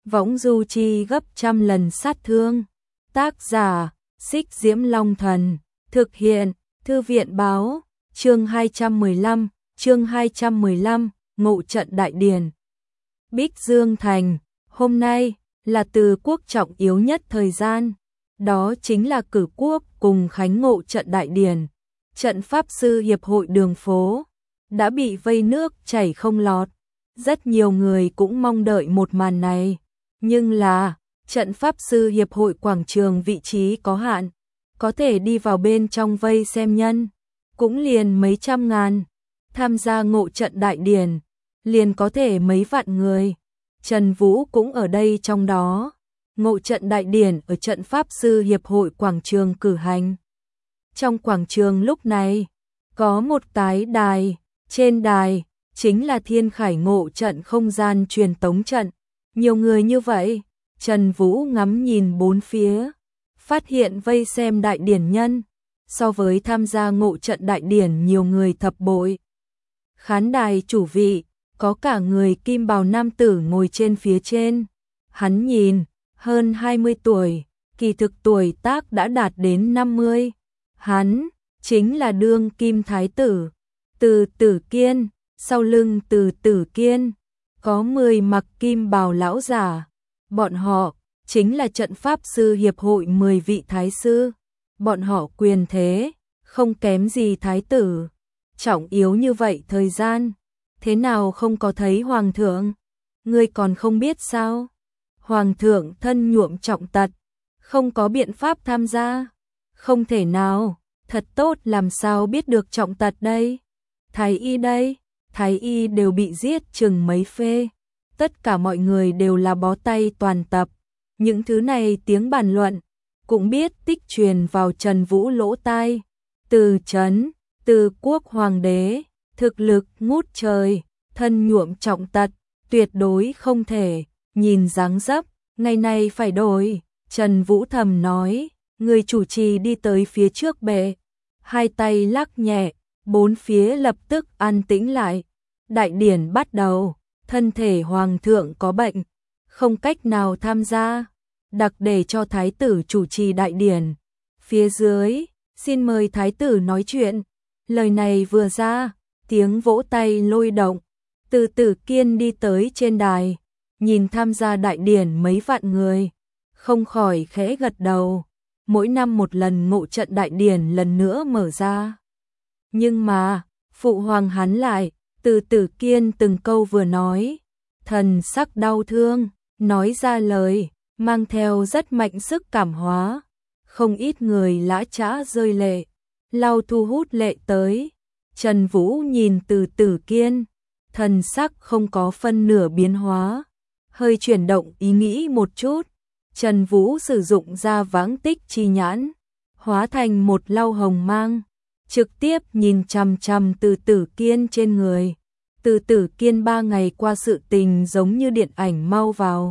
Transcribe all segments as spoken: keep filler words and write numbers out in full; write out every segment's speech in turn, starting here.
võng du chi gấp trăm lần sát thương. Tác giả, Xích Diễm Long Thần, thực hiện, Thư viện Báo, chương hai trăm mười lăm, chương hai trăm mười lăm, Ngộ trận đại điển. Bích Dương Thành, hôm nay là từ quốc trọng yếu nhất thời gian, đó chính là cử quốc cùng khánh ngộ trận đại điển. Trận pháp sư hiệp hội đường phố đã bị vây nước chảy không lọt, rất nhiều người cũng mong đợi một màn này, nhưng là trận pháp sư hiệp hội quảng trường vị trí có hạn, có thể đi vào bên trong vây xem nhân, cũng liền mấy trăm ngàn, tham gia ngộ trận đại điển, liền có thể mấy vạn người. Trần Vũ cũng ở đây trong đó. Ngộ trận đại điển ở trận pháp sư hiệp hội quảng trường cử hành. Trong quảng trường lúc này, có một cái đài, trên đài chính là Thiên Khải ngộ trận không gian truyền tống trận. Nhiều người như vậy, Trần Vũ ngắm nhìn bốn phía, phát hiện vây xem đại điển nhân, so với tham gia ngộ trận đại điển nhiều người thập bội. Khán đài chủ vị, có cả người kim bào nam tử ngồi trên phía trên. Hắn nhìn, hơn hai mươi tuổi, kỳ thực tuổi tác đã đạt đến năm mươi. Hắn chính là đương kim thái tử, Từ Tử Kiên, sau lưng Từ Tử Kiên có mười mặc kim bào lão giả. Bọn họ chính là trận pháp sư hiệp hội mười vị thái sư. Bọn họ quyền thế không kém gì thái tử. Trọng yếu như vậy thời gian, thế nào không có thấy hoàng thượng? Ngươi còn không biết sao? Hoàng thượng thân nhuộm trọng tật, không có biện pháp tham gia. Không thể nào, thật tốt làm sao biết được trọng tật đây? Thái y đây, thái y đều bị giết chừng mấy phê. Tất cả mọi người đều là bó tay toàn tập. Những thứ này tiếng bàn luận, cũng biết tích truyền vào Trần Vũ lỗ tai. Từ Trấn, Từ quốc hoàng đế, thực lực ngút trời, thân nhuộm trọng tật, tuyệt đối không thể, nhìn dáng dấp, ngày nay phải đổi. Trần Vũ thầm nói, người chủ trì đi tới phía trước bệ, hai tay lắc nhẹ, bốn phía lập tức an tĩnh lại. Đại điển bắt đầu, thân thể hoàng thượng có bệnh, không cách nào tham gia, đặc để cho thái tử chủ trì đại điển. Phía dưới, xin mời thái tử nói chuyện. Lời này vừa ra, tiếng vỗ tay lôi động. Từ Tử Kiên đi tới trên đài, nhìn tham gia đại điển mấy vạn người, không khỏi khẽ gật đầu. Mỗi năm một lần ngộ trận đại điển lần nữa mở ra. Nhưng mà, phụ hoàng hắn lại, Từ Tử Kiên từng câu vừa nói, thần sắc đau thương, nói ra lời, mang theo rất mạnh sức cảm hóa. Không ít người lã chã rơi lệ, lau thu hút lệ tới. Trần Vũ nhìn Từ Tử Kiên, thần sắc không có phân nửa biến hóa, hơi chuyển động ý nghĩ một chút. Trần Vũ sử dụng ra vãng tích chi nhãn, hóa thành một lau hồng mang, trực tiếp nhìn chằm chằm Từ Tử Kiên trên người. Từ Tử Kiên ba ngày qua sự tình giống như điện ảnh mau vào,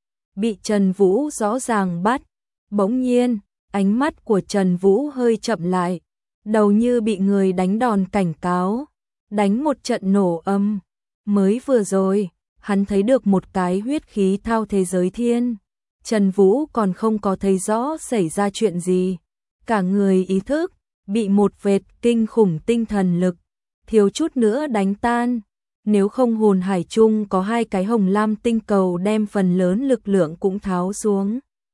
bị Trần Vũ rõ ràng bắt. Bỗng nhiên, ánh mắt của Trần Vũ hơi chậm lại, đầu như bị người đánh đòn cảnh cáo, đánh một trận nổ âm. Mới vừa rồi, hắn thấy được một cái huyết khí thao thế giới thiên. Trần Vũ còn không có thấy rõ xảy ra chuyện gì. Cả người ý thức, bị một vệt kinh khủng tinh thần lực, thiếu chút nữa đánh tan. Nếu không hồn hải chung có hai cái hồng lam tinh cầu đem phần lớn lực lượng cũng tháo xuống.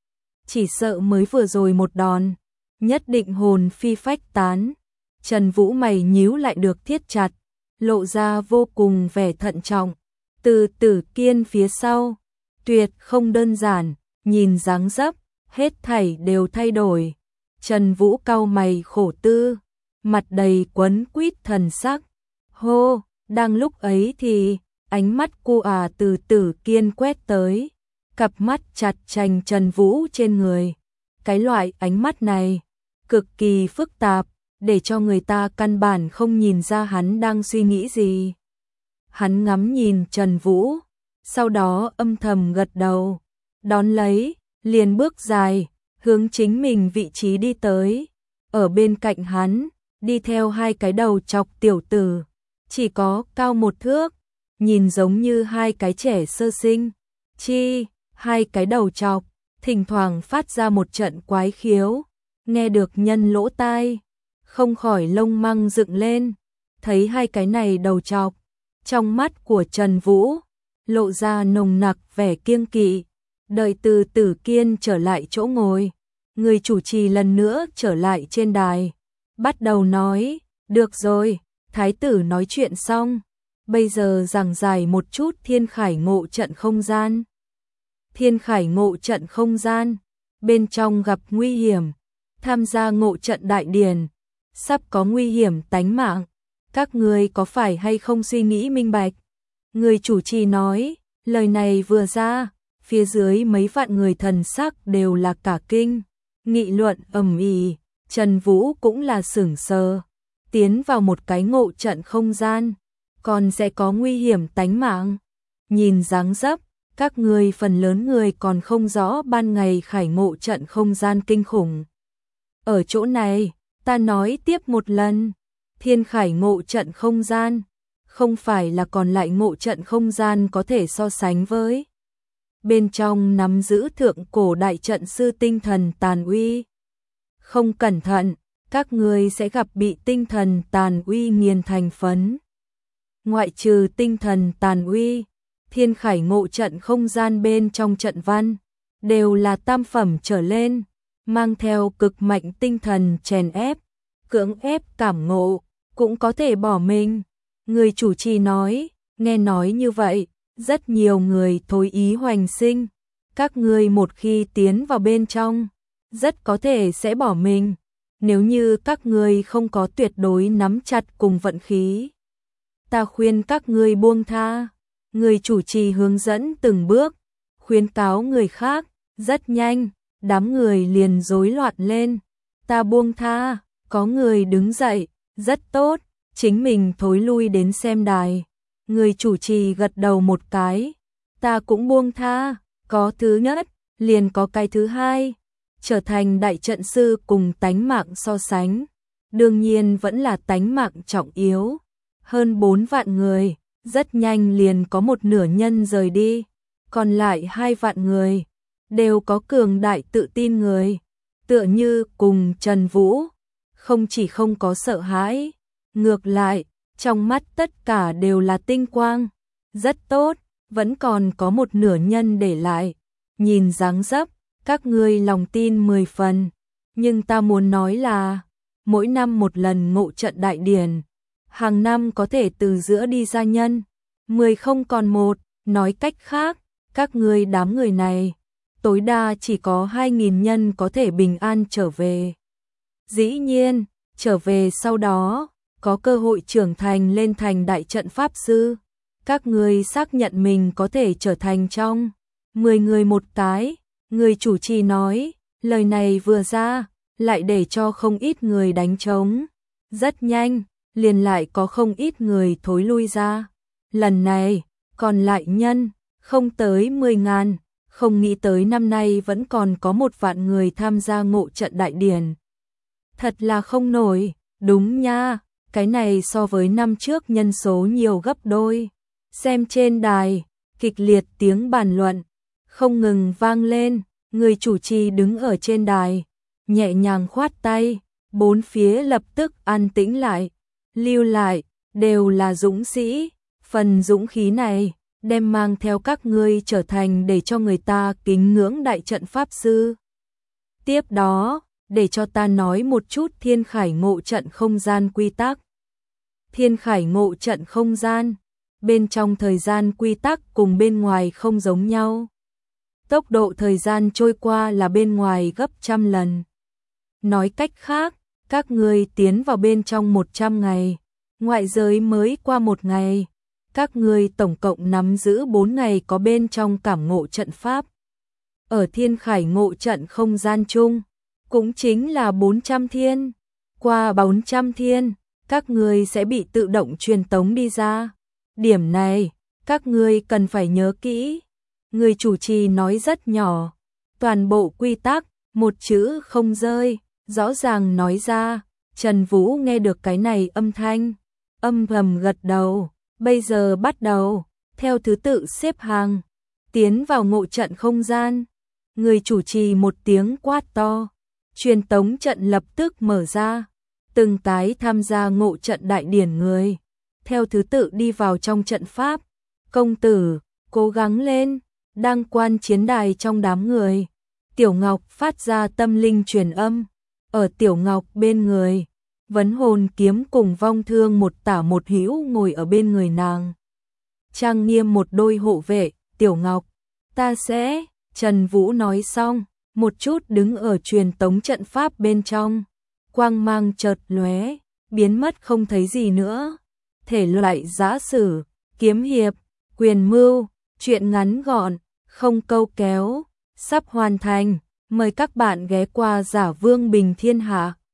Chỉ sợ mới vừa rồi một đòn, nhất định hồn phi phách tán. Trần Vũ mày nhíu lại được thiết chặt, lộ ra vô cùng vẻ thận trọng. Từ Tử Kiên phía sau, tuyệt không đơn giản, nhìn dáng dấp, hết thảy đều thay đổi. Trần Vũ cau mày khổ tư, mặt đầy quấn quýt thần sắc. Hô, đang lúc ấy thì, ánh mắt cu à Từ Tử Kiên quét tới, cặp mắt chặt chành Trần Vũ trên người. Cái loại ánh mắt này, cực kỳ phức tạp, để cho người ta căn bản không nhìn ra hắn đang suy nghĩ gì. Hắn ngắm nhìn Trần Vũ, sau đó âm thầm gật đầu, đón lấy, liền bước dài, hướng chính mình vị trí đi tới. Ở bên cạnh hắn, đi theo hai cái đầu chọc tiểu tử, chỉ có cao một thước, nhìn giống như hai cái trẻ sơ sinh. Chi, hai cái đầu chọc, thỉnh thoảng phát ra một trận quái khiếu, nghe được nhân lỗ tai, không khỏi lông măng dựng lên, thấy hai cái này đầu chọc, trong mắt của Trần Vũ lộ ra nồng nặc vẻ kiêng kỵ. Đợi từ Tử Kiên trở lại chỗ ngồi, người chủ trì lần nữa trở lại trên đài, bắt đầu nói, được rồi, thái tử nói chuyện xong, bây giờ giảng giải một chút Thiên Khải ngộ trận không gian. Thiên Khải ngộ trận không gian, bên trong gặp nguy hiểm, tham gia ngộ trận đại điển, sắp có nguy hiểm tánh mạng, các người có phải hay không suy nghĩ minh bạch? Người chủ trì nói, lời này vừa ra, phía dưới mấy vạn người thần sắc đều là cả kinh, nghị luận ầm ĩ. Trần Vũ cũng là sửng sờ, tiến vào một cái ngộ trận không gian, còn sẽ có nguy hiểm tánh mạng. Nhìn dáng dấp, các người phần lớn người còn không rõ ban ngày khải ngộ trận không gian kinh khủng. Ở chỗ này, ta nói tiếp một lần, Thiên Khải ngộ trận không gian, không phải là còn lại ngộ trận không gian có thể so sánh với. Bên trong nắm giữ thượng cổ đại trận sư tinh thần tàn uy. Không cẩn thận, các người sẽ gặp bị tinh thần tàn uy nghiền thành phấn. Ngoại trừ tinh thần tàn uy, Thiên Khải ngộ trận không gian bên trong trận văn, đều là tam phẩm trở lên, mang theo cực mạnh tinh thần chèn ép, cưỡng ép cảm ngộ, cũng có thể bỏ mình. Người chủ trì nói, nghe nói như vậy, rất nhiều người thối ý hoành sinh, các người một khi tiến vào bên trong, rất có thể sẽ bỏ mình, nếu như các người không có tuyệt đối nắm chặt cùng vận khí. Ta khuyên các người buông tha. Người chủ trì hướng dẫn từng bước, khuyến cáo người khác, rất nhanh, đám người liền rối loạn lên. Ta buông tha, có người đứng dậy, rất tốt, chính mình thối lui đến xem đài. Người chủ trì gật đầu một cái, ta cũng buông tha, có thứ nhất, liền có cái thứ hai, trở thành đại trận sư cùng tánh mạng so sánh, đương nhiên vẫn là tánh mạng trọng yếu. Hơn bốn vạn người, rất nhanh liền có một nửa nhân rời đi, còn lại hai vạn người, đều có cường đại tự tin người, tựa như cùng Trần Vũ, không chỉ không có sợ hãi, ngược lại, trong mắt tất cả đều là tinh quang, rất tốt, vẫn còn có một nửa nhân để lại, nhìn dáng dấp, các ngươi lòng tin mười phần, nhưng ta muốn nói là, mỗi năm một lần ngộ trận đại điển, hàng năm có thể từ giữa đi ra nhân, mười không còn một, nói cách khác, các ngươi đám người này, tối đa chỉ có hai nghìn nhân có thể bình an trở về. Dĩ nhiên, trở về sau đó, có cơ hội trưởng thành lên thành đại trận pháp sư, các ngươi xác nhận mình có thể trở thành trong mười người một cái. Người chủ trì nói, lời này vừa ra, lại để cho không ít người đánh trống, rất nhanh, liền lại có không ít người thối lui ra. Lần này, còn lại nhân, không tới mười ngàn, không nghĩ tới năm nay vẫn còn có một vạn người tham gia ngộ trận đại điển. Thật là không nổi, đúng nha, cái này so với năm trước nhân số nhiều gấp đôi. Xem trên đài, kịch liệt tiếng bàn luận, không ngừng vang lên, người chủ trì đứng ở trên đài, nhẹ nhàng khoát tay, bốn phía lập tức an tĩnh lại, lưu lại, đều là dũng sĩ, phần dũng khí này, đem mang theo các ngươi trở thành để cho người ta kính ngưỡng đại trận pháp sư. Tiếp đó, để cho ta nói một chút Thiên Khải ngộ trận không gian quy tắc. Thiên Khải ngộ trận không gian, bên trong thời gian quy tắc cùng bên ngoài không giống nhau. Tốc độ thời gian trôi qua là bên ngoài gấp trăm lần. Nói cách khác, các ngươi tiến vào bên trong một trăm ngày, ngoại giới mới qua một ngày. Các ngươi tổng cộng nắm giữ bốn ngày có bên trong cảm ngộ trận pháp. Ở Thiên Khải ngộ trận không gian chung, cũng chính là bốn trăm thiên. Qua bốn trăm thiên, các ngươi sẽ bị tự động truyền tống đi ra. Điểm này, các ngươi cần phải nhớ kỹ. Người chủ trì nói rất nhỏ, toàn bộ quy tắc, một chữ không rơi, rõ ràng nói ra. Trần Vũ nghe được cái này âm thanh, âm thầm gật đầu. Bây giờ bắt đầu, theo thứ tự xếp hàng, tiến vào ngộ trận không gian. Người chủ trì một tiếng quát to, truyền tống trận lập tức mở ra. Từng tái tham gia ngộ trận đại điển người, theo thứ tự đi vào trong trận pháp. Công tử, cố gắng lên, đang quan chiến đài trong đám người. Tiểu Ngọc phát ra tâm linh truyền âm, ở Tiểu Ngọc bên người, Vấn Hồn Kiếm cùng Vong Thương một tả một hữu ngồi ở bên người nàng. Trang nghiêm một đôi hộ vệ, Tiểu Ngọc, ta sẽ, Trần Vũ nói xong, một chút đứng ở truyền tống trận pháp bên trong. Quang mang chợt lóe, biến mất không thấy gì nữa. Thể loại giã sử, kiếm hiệp, quyền mưu, truyện ngắn gọn, không câu kéo, sắp hoàn thành. Mời các bạn ghé qua Giả Vương Bình Thiên Hạ.